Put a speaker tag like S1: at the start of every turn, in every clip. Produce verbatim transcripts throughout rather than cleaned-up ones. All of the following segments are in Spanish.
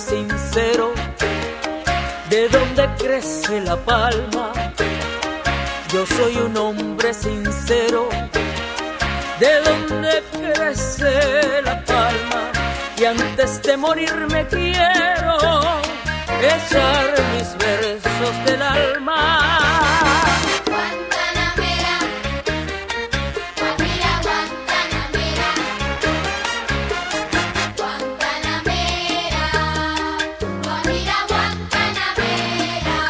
S1: sincero. ¿De dónde crece la palma? Yo soy un hombre sincero. ¿De dónde crece la palma? Y antes de morirme quiero echar mis versos del alma.
S2: Guantanamera, Guajira, Guantanamera, Guantanamera, Guajira, Guantanamera.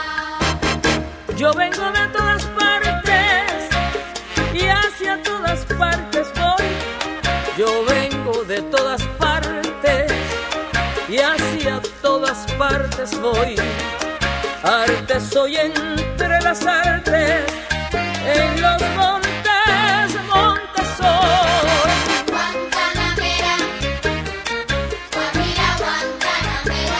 S1: Yo vengo de todas partes y hacia todas partes voy. Yo vengo de todas partes y hacia todas partes voy. Arte soy entre las artes, en los montes, montes soy.
S2: Guantanamera, Guajira, Guantanamera,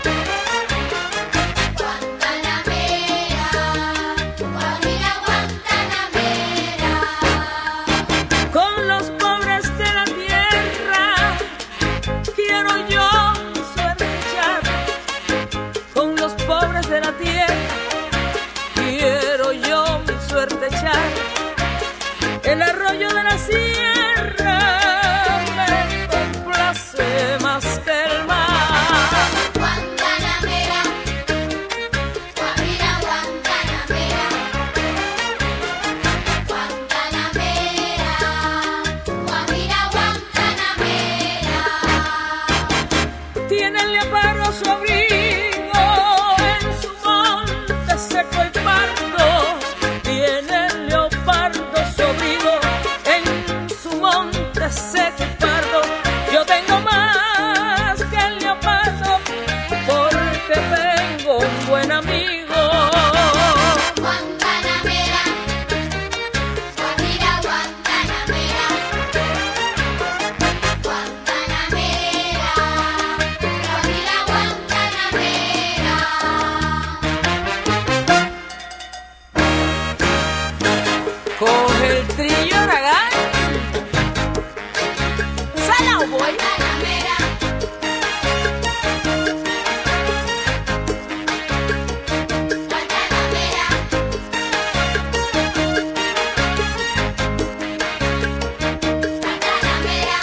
S2: Guantanamera, Guajira, Guantanamera.
S1: Con los pobres de la tierra quiero yo mi suerte echar. Con los pobres de la tierra quiero yo mi suerte echar. El arroyo de la sierra me complace más que el mar.
S2: Guantanamera, Guajira, Guantanamera, Guantanamera, Guajira, Guantanamera.
S1: Tiene el leopardo su abrigo, en su monte seco el pardo. Tiene el leopardo su abrigo, en su monte seco el pardo. Yo tengo más que el leopardo, porque tengo un buen amigo.
S2: Guantanamera, Guajira, Guantanamera, Guantanamera, Guajira, Guantanamera.
S1: Coge el trillo, Aragán. ¡Salao, boy!
S2: Guantanamera, Guantanamera, Guantanamera.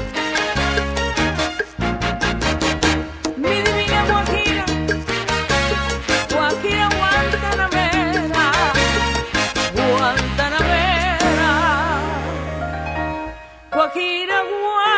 S1: Mi divina Guajira, Guajira, Guantanamera, Guantanamera, Guajira, Guantanamera.